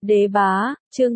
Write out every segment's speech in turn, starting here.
Đế bá, chương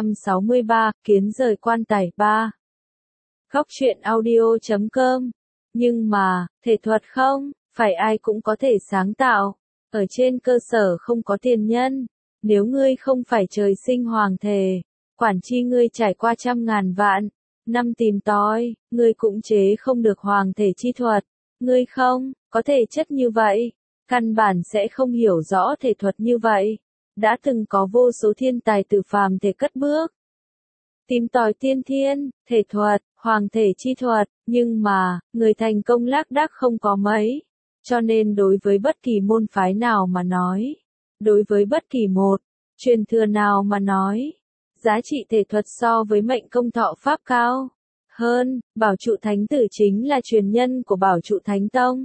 263, kiến rời quan tài 3. Góc truyện audio.com. Nhưng mà, thể thuật không, phải ai cũng có thể sáng tạo. Ở trên cơ sở không có tiền nhân. Nếu ngươi không phải trời sinh hoàng thể, quản chi ngươi trải qua trăm ngàn vạn năm tìm tòi, ngươi cũng chế không được hoàng thể chi thuật. Ngươi không có thể chất như vậy, căn bản sẽ không hiểu rõ thể thuật như vậy. Đã từng có vô số thiên tài từ phàm thể cất bước, tìm tòi tiên thiên, thể thuật, hoàng thể chi thuật, nhưng mà, người thành công lác đác không có mấy. Cho nên đối với bất kỳ môn phái nào mà nói, đối với bất kỳ một truyền thừa nào mà nói, giá trị thể thuật so với mệnh công thọ pháp cao hơn. Bảo trụ thánh tử chính là truyền nhân của Bảo trụ thánh tông.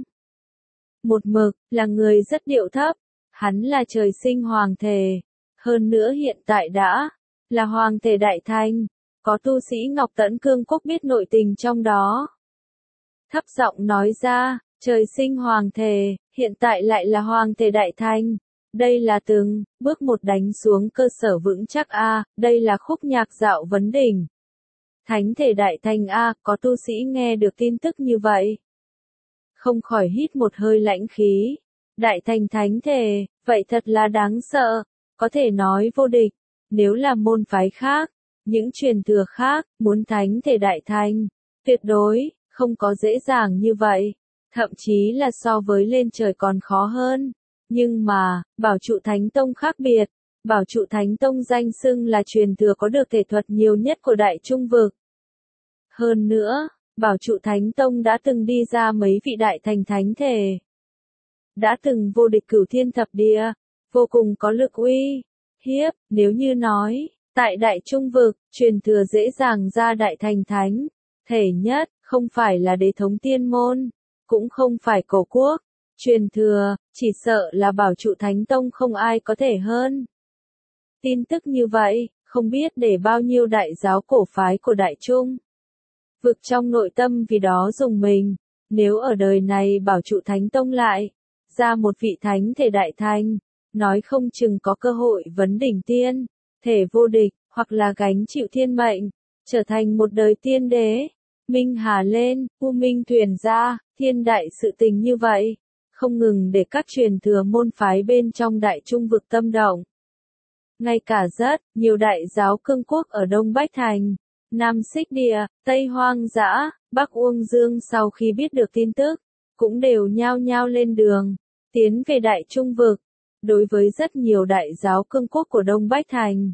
Một mực là người rất điệu thấp, hắn là trời sinh hoàng thể, hơn nữa hiện tại đã là hoàng thể đại thành. Có tu sĩ Ngọc Tẫn Cương Quốc biết nội tình trong đó, thấp giọng nói ra, trời sinh hoàng thể, hiện tại lại là hoàng thể đại thành. Đây là từng bước một đánh xuống cơ sở vững chắc a, đây là khúc nhạc dạo vấn đỉnh. Thánh thể đại thành a, có tu sĩ nghe được tin tức như vậy, không khỏi hít một hơi lãnh khí. Đại thành thánh thể, vậy thật là đáng sợ, có thể nói vô địch. Nếu là môn phái khác, những truyền thừa khác, muốn thánh thể đại thành, tuyệt đối không có dễ dàng như vậy, thậm chí là so với lên trời còn khó hơn. Nhưng mà, Bảo trụ thánh tông khác biệt. Bảo trụ thánh tông danh xưng là truyền thừa có được thể thuật nhiều nhất của Đại Trung vực. Hơn nữa, Bảo trụ thánh tông đã từng đi ra mấy vị đại thành thánh thể, đã từng vô địch cửu thiên thập địa, vô cùng có lực uy hiếp. Nếu như nói, tại Đại Trung vực, truyền thừa dễ dàng ra đại thành thánh thể nhất, không phải là Đế thống tiên môn, cũng không phải Cổ quốc, truyền thừa, chỉ sợ là Bảo trụ thánh tông không ai có thể hơn. Tin tức như vậy, không biết để bao nhiêu đại giáo cổ phái của Đại Trung vực trong nội tâm vì đó dùng mình. Nếu ở đời này Bảo trụ thánh tông lại ra một vị thánh thể đại thành, nói không chừng có cơ hội vấn đỉnh tiên thể vô địch, hoặc là gánh chịu thiên mệnh, trở thành một đời tiên đế. Minh Hà lên, U Minh thuyền ra, thiên đại sự tình như vậy, không ngừng để các truyền thừa môn phái bên trong Đại Trung vực tâm động. Ngay cả rất nhiều đại giáo cương quốc ở Đông Bách Thành, Nam Xích Địa, Tây Hoang Dã, Bắc Uông Dương sau khi biết được tin tức, cũng đều nhao nhao lên đường, tiến về Đại Trung vực. Đối với rất nhiều đại giáo cương quốc của Đông Bách Thành,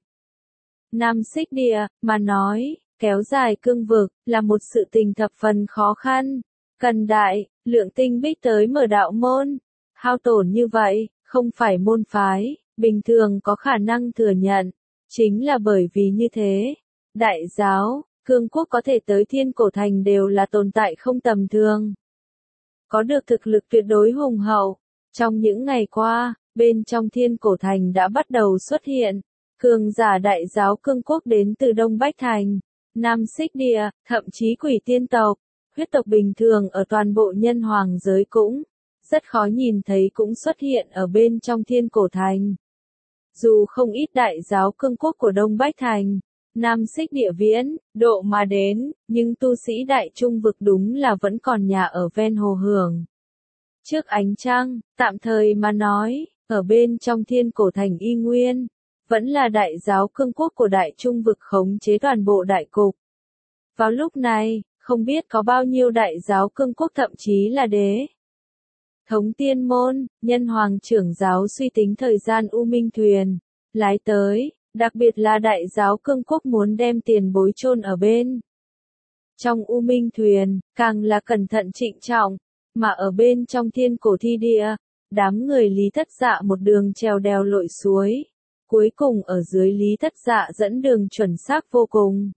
Nam Xích Địa, mà nói, kéo dài cương vực, là một sự tình thập phần khó khăn, cần đại lượng tinh bích tới mở đạo môn. Hao tổn như vậy, không phải môn phái bình thường có khả năng thừa nhận. Chính là bởi vì như thế, đại giáo cương quốc có thể tới Thiên Cổ Thành đều là tồn tại không tầm thường, có được thực lực tuyệt đối hùng hậu. Trong những ngày qua, bên trong Thiên Cổ Thành đã bắt đầu xuất hiện cường giả đại giáo cương quốc đến từ Đông Bách Thành, Nam Xích Địa, thậm chí quỷ tiên tộc, huyết tộc bình thường ở toàn bộ nhân hoàng giới cũng rất khó nhìn thấy cũng xuất hiện ở bên trong Thiên Cổ Thành. Dù không ít đại giáo cương quốc của Đông Bách Thành, Nam Xích Địa viễn độ mà đến, nhưng tu sĩ Đại Trung vực đúng là vẫn còn nhà ở ven hồ hưởng trước ánh trăng. Tạm thời mà nói, ở bên trong Thiên Cổ Thành y nguyên, vẫn là đại giáo cương quốc của Đại Trung vực khống chế toàn bộ đại cục. Vào lúc này, không biết có bao nhiêu đại giáo cương quốc thậm chí là đế thống tiên môn, nhân hoàng trưởng giáo suy tính thời gian U Minh thuyền lái tới, đặc biệt là đại giáo cương quốc muốn đem tiền bối chôn ở bên trong U Minh thuyền, càng là cẩn thận trịnh trọng. Mà ở bên trong Thiên Cổ Thi Địa, đám người Lý Thất Dạ một đường trèo đèo lội suối, cuối cùng ở dưới Lý Thất Dạ dẫn đường chuẩn xác vô cùng.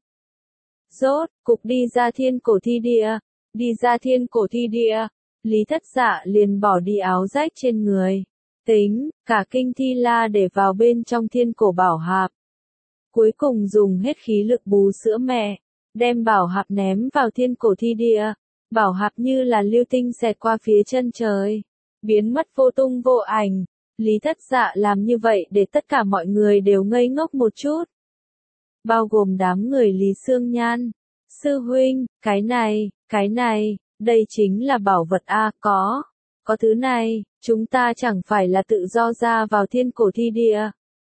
Rốt cục đi ra Thiên Cổ Thi Địa, đi ra Thiên Cổ Thi Địa, Lý Thất Dạ liền bỏ đi áo rách trên người, tính cả kinh thi la để vào bên trong Thiên Cổ Bảo Hạp. Cuối cùng dùng hết khí lực bú sữa mẹ, đem bảo hạp ném vào Thiên Cổ Thi Địa. Bảo hạp như là lưu tinh xẹt qua phía chân trời, biến mất vô tung vô ảnh. Lý Thất Dạ làm như vậy để tất cả mọi người đều ngây ngốc một chút. Bao gồm đám người Lý Sương Nhan. Sư huynh, cái này, đây chính là bảo vật a, có thứ này, chúng ta chẳng phải là tự do ra vào thiên cổ thi địa.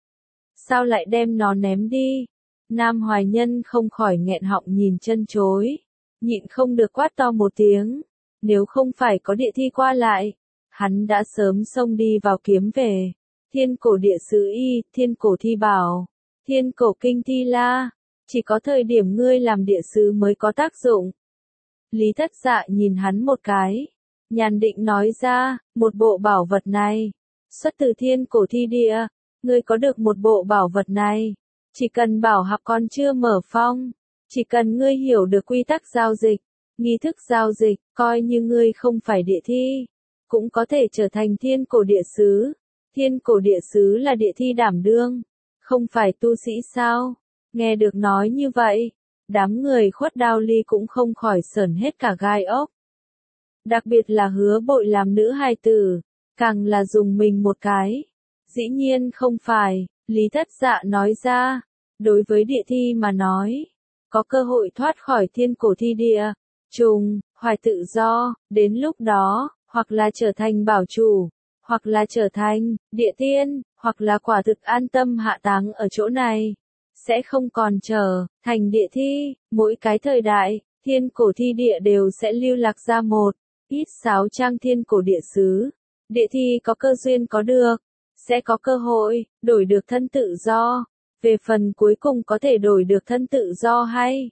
Sao lại đem nó ném đi? Nam Hoài Nhân không khỏi nghẹn họng nhìn chân chối, nhịn không được quát to một tiếng. Nếu không phải có địa thi qua lại, hắn đã sớm xông đi vào kiếm về. Thiên cổ địa sứ y, thiên cổ thi bảo, thiên cổ kinh thi la, chỉ có thời điểm ngươi làm địa sứ mới có tác dụng. Lý Thất Dạ nhìn hắn một cái, nhàn định nói ra, một bộ bảo vật này, xuất từ thiên cổ thi địa, ngươi có được một bộ bảo vật này, chỉ cần bảo học còn chưa mở phong, chỉ cần ngươi hiểu được quy tắc giao dịch, nghi thức giao dịch, coi như ngươi không phải địa thi, cũng có thể trở thành thiên cổ địa sứ. Thiên cổ địa sứ là địa thi đảm đương, không phải tu sĩ sao? Nghe được nói như vậy, đám người Khuất Đao Ly cũng không khỏi sởn hết cả gai ốc. Đặc biệt là Hứa Bội làm nữ hài tử, càng là dùng mình một cái. Dĩ nhiên không phải, Lý Thất Dạ nói ra, đối với địa thi mà nói, có cơ hội thoát khỏi thiên cổ thi địa, hoài tự do, đến lúc đó, hoặc là trở thành bảo chủ, hoặc là trở thành địa tiên, hoặc là quả thực an tâm hạ táng ở chỗ này, sẽ không còn trở thành địa thi. Mỗi cái thời đại, thiên cổ thi địa đều sẽ lưu lạc ra một ít sáo trang thiên cổ địa sứ. Địa thi có cơ duyên có được, sẽ có cơ hội đổi được thân tự do. Về phần cuối cùng có thể đổi được thân tự do hay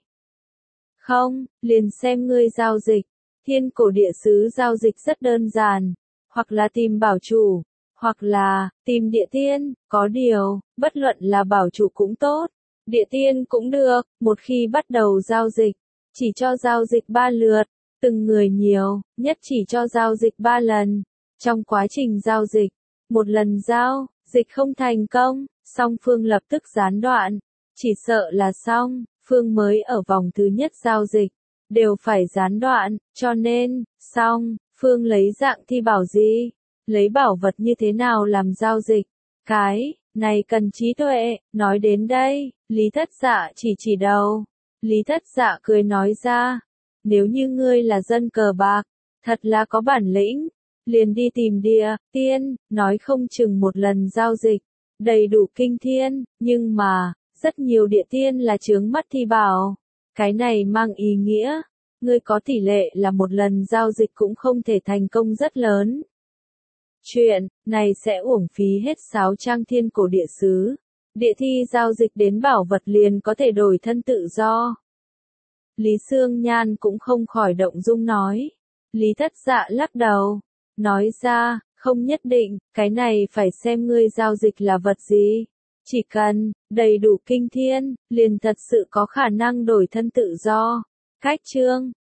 không, liền xem ngươi giao dịch. Thiên cổ địa sứ giao dịch rất đơn giản, hoặc là tìm bảo chủ, hoặc là tìm địa tiên. Có điều, bất luận là bảo chủ cũng tốt, địa tiên cũng được, một khi bắt đầu giao dịch, chỉ cho giao dịch 3 lượt, từng người nhiều, nhất chỉ cho giao dịch 3 lần. Trong quá trình giao dịch, một lần giao dịch không thành công, song phương lập tức gián đoạn, chỉ sợ là song phương mới ở vòng thứ nhất giao dịch, đều phải gián đoạn, cho nên, song phương lấy dạng thi bảo gì, lấy bảo vật như thế nào làm giao dịch, cái này cần trí tuệ. Nói đến đây, Lý Thất Dạ chỉ đầu. Lý Thất Dạ cười nói ra, nếu như ngươi là dân cờ bạc, thật là có bản lĩnh, liền đi tìm địa tiên, nói không chừng một lần giao dịch đầy đủ kinh thiên, nhưng mà, rất nhiều địa tiên là chướng mắt thi bảo. Cái này mang ý nghĩa, ngươi có tỷ lệ là một lần giao dịch cũng không thể thành công rất lớn. Chuyện này sẽ uổng phí hết 6 trang thiên cổ địa sứ. Địa thi giao dịch đến bảo vật liền có thể đổi thân tự do. Lý Sương Nhan cũng không khỏi động dung nói. Lý Thất Dạ lắc đầu, nói ra, không nhất định, cái này phải xem ngươi giao dịch là vật gì. Chỉ cần đầy đủ kinh thiên, liền thật sự có khả năng đổi thân tự do. Cách chương